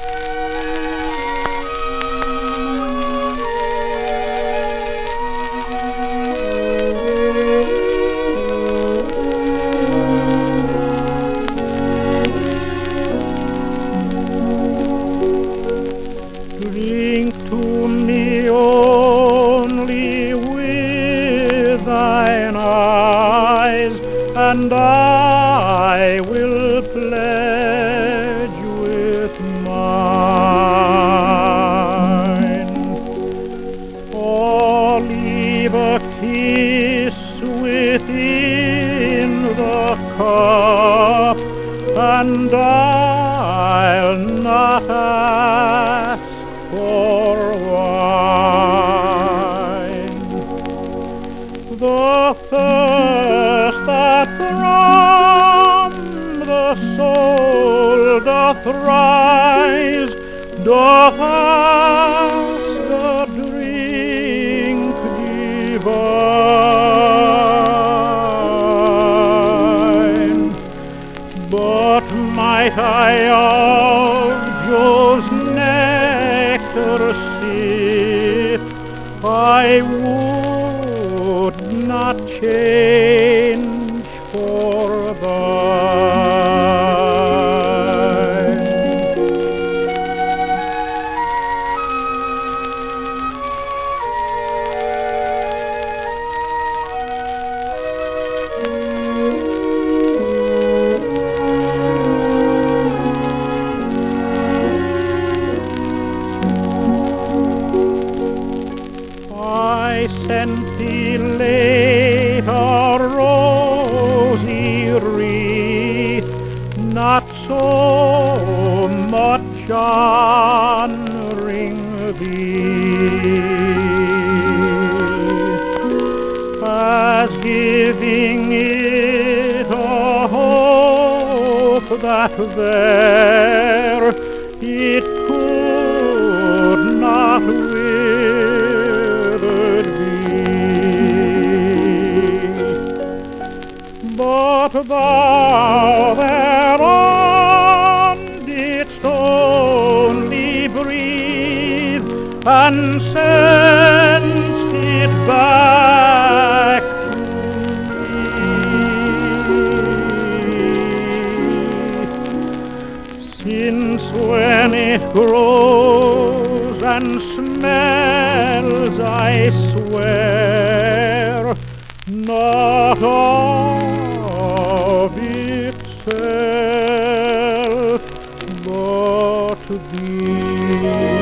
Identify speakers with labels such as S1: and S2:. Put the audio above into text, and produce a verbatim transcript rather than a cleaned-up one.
S1: Drink to me only with thine eyes, and I will pledge with mine. Or leave a kiss within the cup, and I'll not ask for wine. The thirst that from the soul doth rise doth ask a drink divine. But might I of Jove's nectar sip, I would not change for thine. I sent thee late a rosy wreath, not so much honoring thee as giving it a hope that there it could not withered be. But thou thereon didst only breathe, and sent it back to me. Since when it grows and smells, I swear, not of itself, but thee.